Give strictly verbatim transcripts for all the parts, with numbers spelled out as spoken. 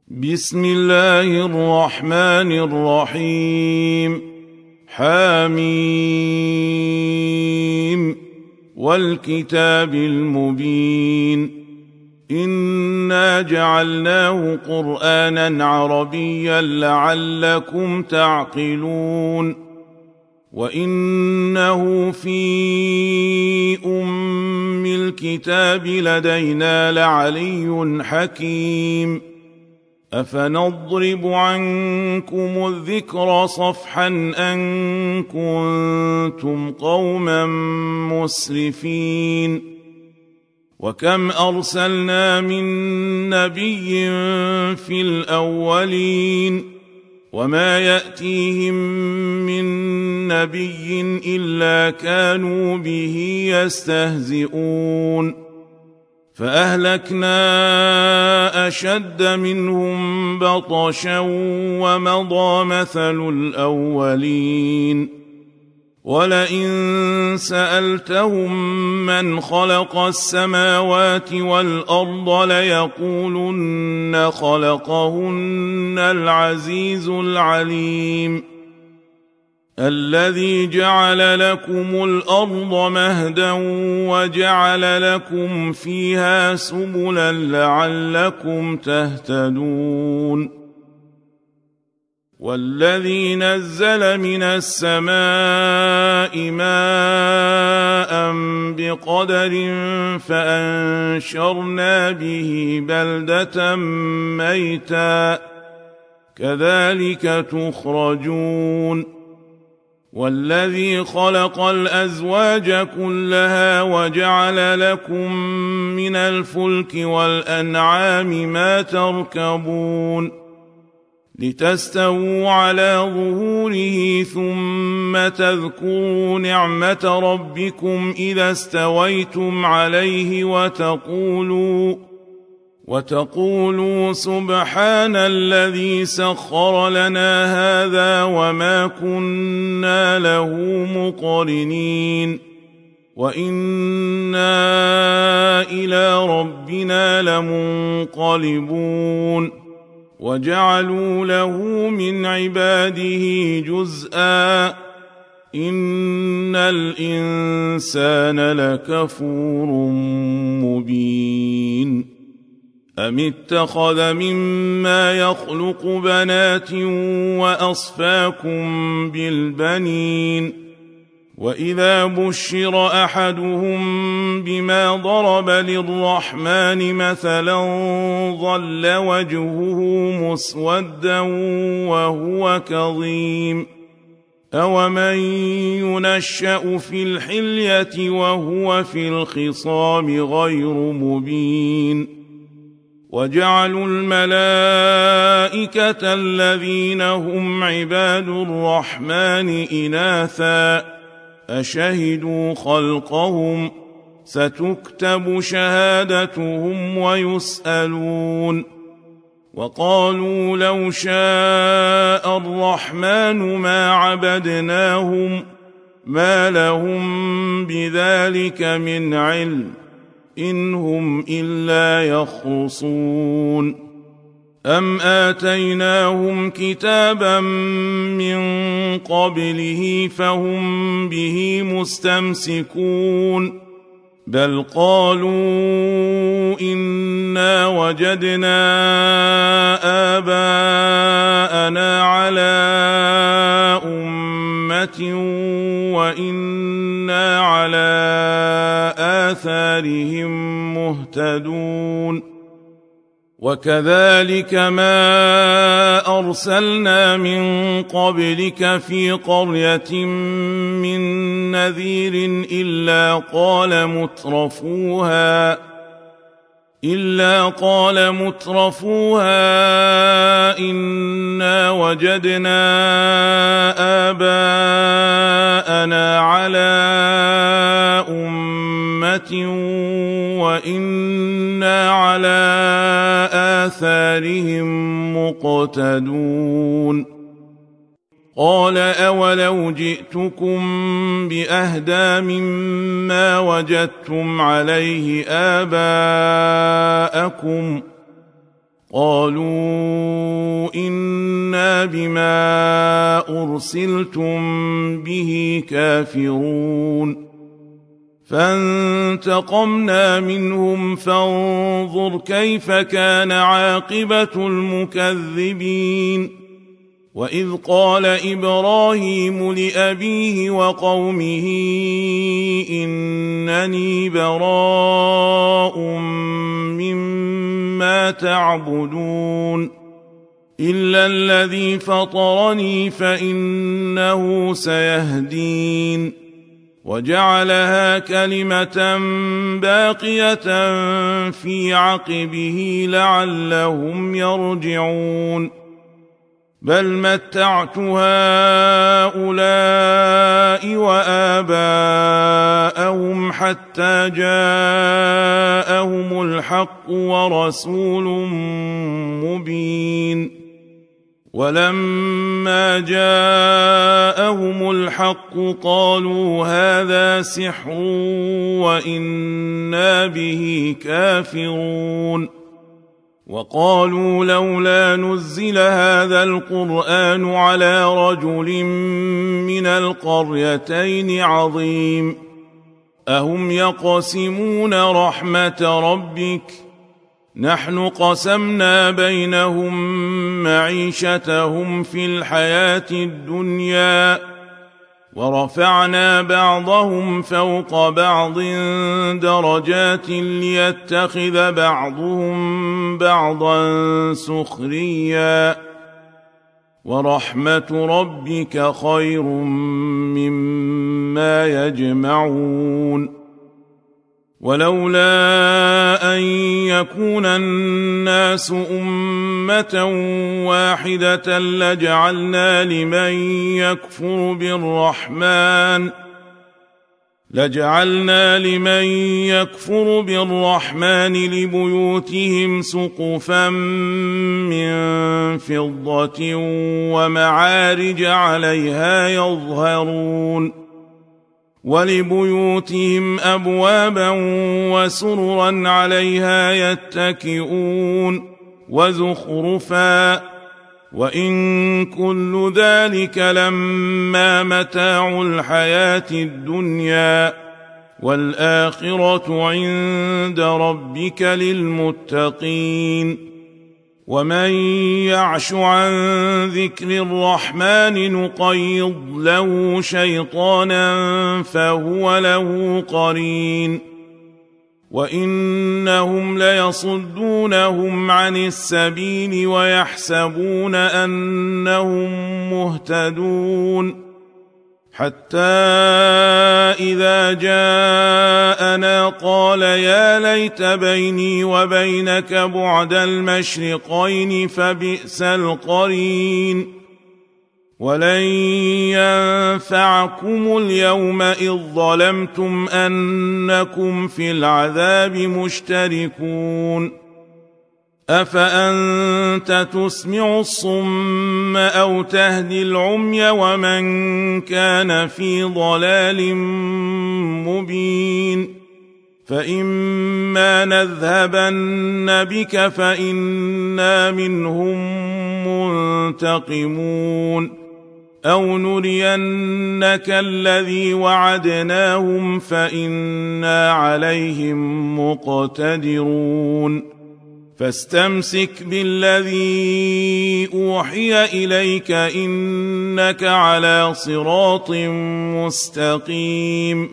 بسم الله الرحمن الرحيم. حميم والكتاب المبين. إنا جعلناه قرآنا عربيا لعلكم تعقلون. وإنه في أم الكتاب لدينا لعلي حكيم. أفنضرب عنكم الذكر صفحا أن كنتم قوما مسرفين. وكم أرسلنا من نبي في الأولين وما يأتيهم من نبي إلا كانوا به يستهزئون. فأهلكنا أشد منهم بطشا ومضى مثل الأولين. ولئن سألتهم من خلق السماوات والأرض ليقولن خلقهن العزيز العليم. الذي جعل لكم الأرض مهدا وجعل لكم فيها سبلا لعلكم تهتدون. والذي نزل من السماء ماء بقدر فأنشرنا به بلدة ميتا كذلك تخرجون. والذي خلق الأزواج كلها وجعل لكم من الفلك والأنعام ما تركبون لتستووا على ظهوره ثم تذكروا نعمة ربكم إذا استويتم عليه وتقولوا وتقولوا سبحان الذي سخر لنا هذا وما كنا له مقرنين وإنا إلى ربنا لمنقلبون. وجعلوا له من عباده جزءا إن الإنسان لكفور مبين. أم اتخذ مما يخلق بنات وأصفاكم بالبنين. وإذا بشر أحدهم بما ضرب للرحمن مثلا ظل وجهه مسودا وهو كظيم. أومن ينشأ في الحلية وهو في الخصام غير مبين. وجعلوا الملائكة الذين هم عباد الرحمن إناثا أشهدوا خلقهم ستكتب شهادتهم ويسألون. وقالوا لو شاء الرحمن ما عبدناهم ما لهم بذلك من علم إن هم إلا يخرصون. أم آتيناهم كتابا من قبله فهم به مستمسكون بل قالوا إنا وجدنا آباءنا على أمة وإنا على آثارهم مهتدون. وكذلك ما أرسلنا من قبلك في قرية من نذير إلا قال مترفوها إلا قال مترفوها إنا وجدنا آباءنا على أمة وإنا على آثارهم مقتدون. قال أولو جئتكم بأهدى مما وجدتم عليه آباءكم قالوا إنا بما أرسلتم به كافرون فانتقمنا منهم فانظر كيف كان عاقبة المكذبين وإذ قال إبراهيم لأبيه وقومه إنني براء مما تعبدون إلا الذي فطرني فإنه سيهدين وجعلها كلمة باقية في عقبه لعلهم يرجعون بل متعت هؤلاء وآباءهم حتى جاءهم الحق ورسول مبين ولما جاءهم الحق قالوا هذا سحر وإنا به كافرون وقالوا لولا نزل هذا القرآن على رجل من القريتين عظيم أهم يقسمون رحمة ربك نحن قسمنا بينهم معيشتهم في الحياة الدنيا ورفعنا بعضهم فوق بعض درجات ليتخذ بعضهم بعضا سخريا ورحمة ربك خير مما يجمعون ولولا أن يكون الناس أمة واحدة لجعلنا لمن يكفر بالرحمن لجعلنا لمن يكفر بالرحمن لبيوتهم سقفا من فضة ومعارج عليها يظهرون ولبيوتهم أبوابا وسررا عليها يتكئون وزخرفا وإن كل ذلك لما متاع الحياة الدنيا والآخرة عند ربك للمتقين ومن يعش عن ذكر الرحمن نقيض له شيطانا فهو له قرين وإنهم ليصدونهم عن السبيل ويحسبون أنهم مهتدون حتى إذا جاءنا قال يا ليت بيني وبينك بعد المشرقين فبئس القرين ولن ينفعكم اليوم إذ ظلمتم أنكم في العذاب مشتركون أفأنت تسمع الصم أو تهدي العمي ومن كان في ضلال مبين فإما نذهبن بك فإنا منهم منتقمون أو نرينك الذي وعدناهم فإنا عليهم مقتدرون فاستمسك بالذي أوحي إليك إنك على صراط مستقيم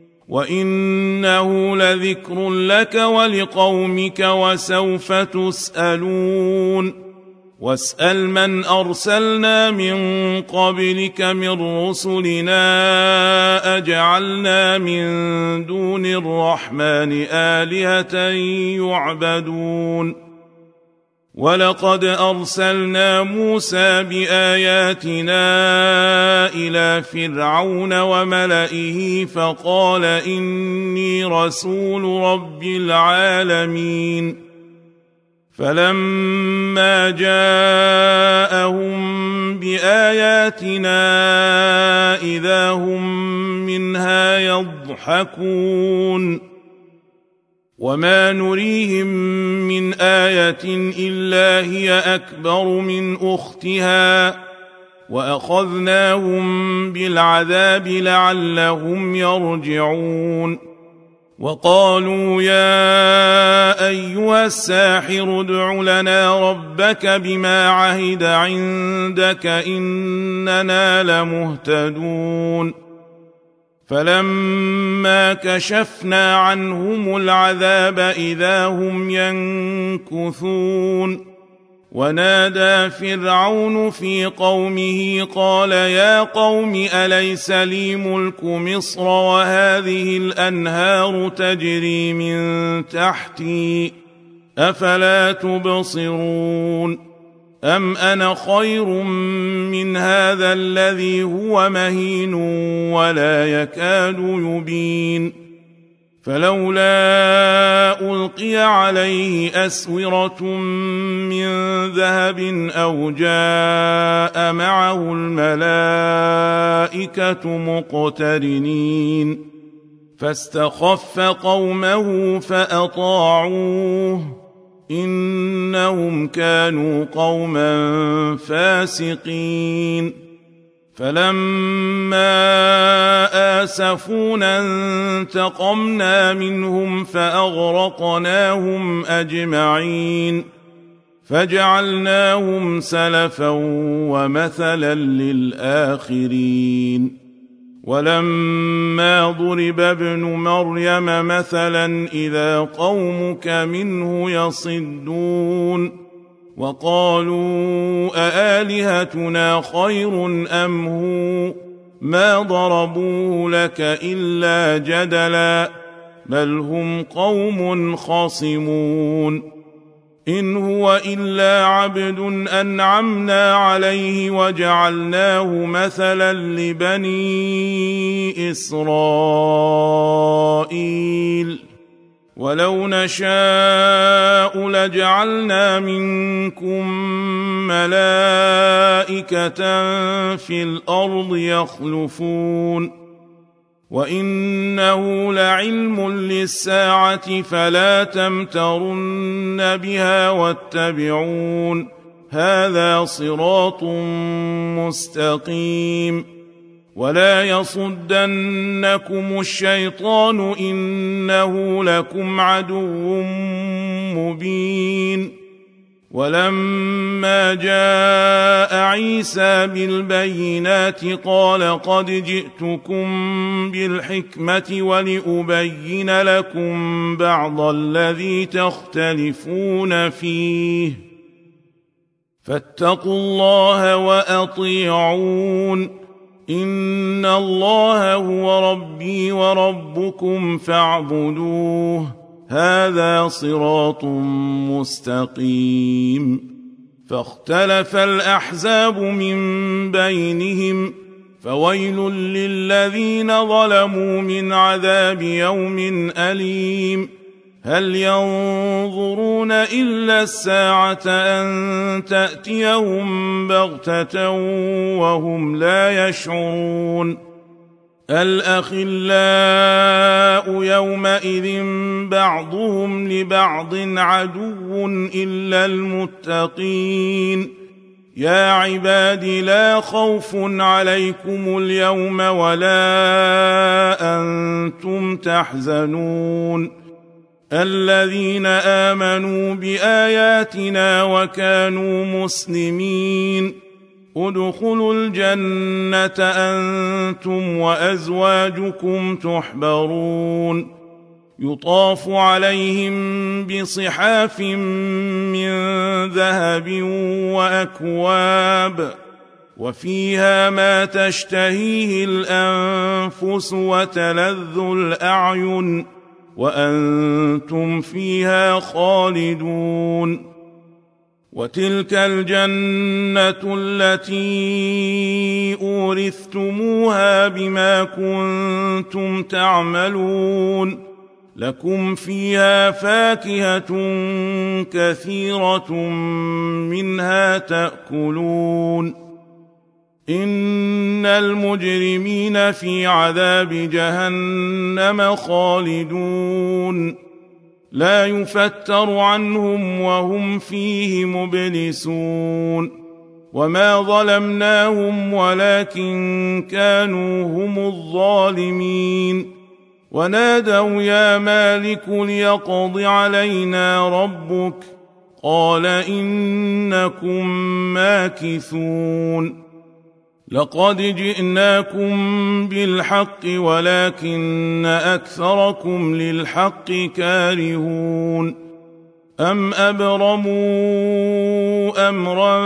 وإنه لذكر لك ولقومك وسوف تسألون واسأل من أرسلنا من قبلك من رسلنا أجعلنا من دون الرحمن آلهة يعبدون ولقد أرسلنا موسى بآياتنا إلى فرعون وملئه فقال إني رسول رب العالمين فلما جاءهم بآياتنا إذا هم منها يضحكون وما نريهم من آية إلا هي أكبر من أختها وأخذناهم بالعذاب لعلهم يرجعون وقالوا يا أيها الساحر ادع لنا ربك بما عهد عندك إننا لمهتدون فلما كشفنا عنهم العذاب إذا هم ينكثون ونادى فرعون في قومه قال يا قوم أليس لي ملك مصر وهذه الأنهار تجري من تحتي أفلا تبصرون أم أنا خير من هذا الذي هو مهين ولا يكاد يبين فلولا ألقي عليه أسورة من ذهب أو جاء معه الملائكة مقترنين فاستخف قومه فأطاعوه إنهم كانوا قوما فاسقين فلما آسفونا انتقمنا منهم فأغرقناهم أجمعين فجعلناهم سلفا ومثلا للآخرين ولما ضرب ابن مريم مثلا إذا قومك منه يصدون وقالوا أآلهتنا خير أم هو ما ضربوه لك إلا جدلا بل هم قوم خصمون إن هو إلا عبد أنعمنا عليه وجعلناه مثلا لبني إسرائيل ولو نشاء لجعلنا منكم ملائكة في الأرض يخلفون وإنه لعلم للساعة فلا تمترن بها واتبعون هذا صراط مستقيم ولا يصدنكم الشيطان إنه لكم عدو مبين ولما جاء عيسى بالبينات قال قد جئتكم بالحكمة ولأبين لكم بعض الذي تختلفون فيه فاتقوا الله وأطيعون إن الله هو ربي وربكم فاعبدوه هذا صراط مستقيم فاختلف الأحزاب من بينهم فويل للذين ظلموا من عذاب يوم أليم هل ينظرون إلا الساعة أن تأتيهم بغتة وهم لا يشعرون الأخلاء يومئذ بعضهم لبعض عدو إلا المتقين يا عباد لا خوف عليكم اليوم ولا أنتم تحزنون الذين آمنوا بآياتنا وكانوا مسلمين ادخلوا الجنة أنتم وأزواجكم تحبرون يطاف عليهم بصحاف من ذهب وأكواب وفيها ما تشتهيه الأنفس وتلذ الأعين وأنتم فيها خالدون وتلك الجنة التي أورثتموها بما كنتم تعملون لكم فيها فاكهة كثيرة منها تأكلون إن المجرمين في عذاب جهنم خالدون لا يفتر عنهم وهم فيه مبلسون وما ظلمناهم ولكن كانوا هم الظالمين ونادوا يا مالك ليقض علينا ربك قال إنكم ماكثون لقد جئناكم بالحق ولكن أكثركم للحق كارهون أم أبرموا أمرا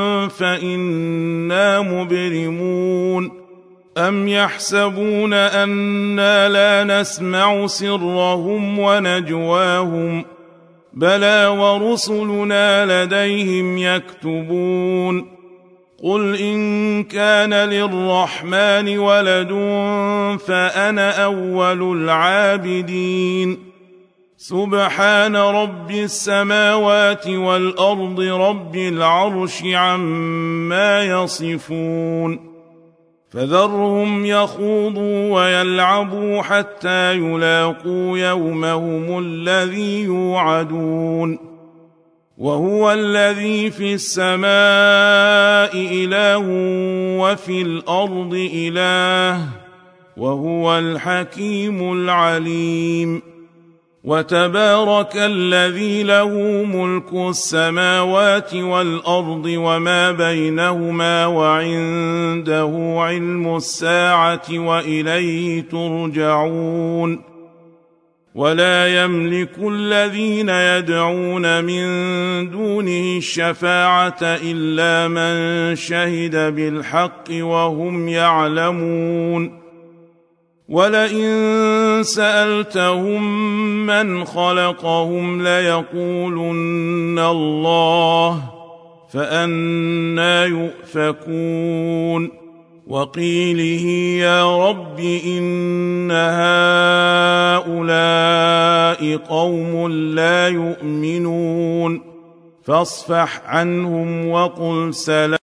فإنا مبرمون أم يحسبون أنا لا نسمع سرهم ونجواهم بلى ورسلنا لديهم يكتبون قل إن كان للرحمن ولد فأنا أول العابدين سبحان رب السماوات والأرض رب العرش عما يصفون فذرهم يخوضوا ويلعبوا حتى يلاقوا يومهم الذي يوعدون وهو الذي في السماء إله وفي الأرض إله وهو الحكيم العليم وتبارك الذي له ملك السماوات والأرض وما بينهما وعنده علم الساعة وإليه ترجعون ولا يملك الذين يدعون من دونه الشفاعة إلا من شهد بالحق وهم يعلمون ولئن سألتهم من خلقهم ليقولن الله فأنى يؤفكون وقيله يا رب إن هؤلاء قوم لا يؤمنون فاصفح عنهم وقل سلام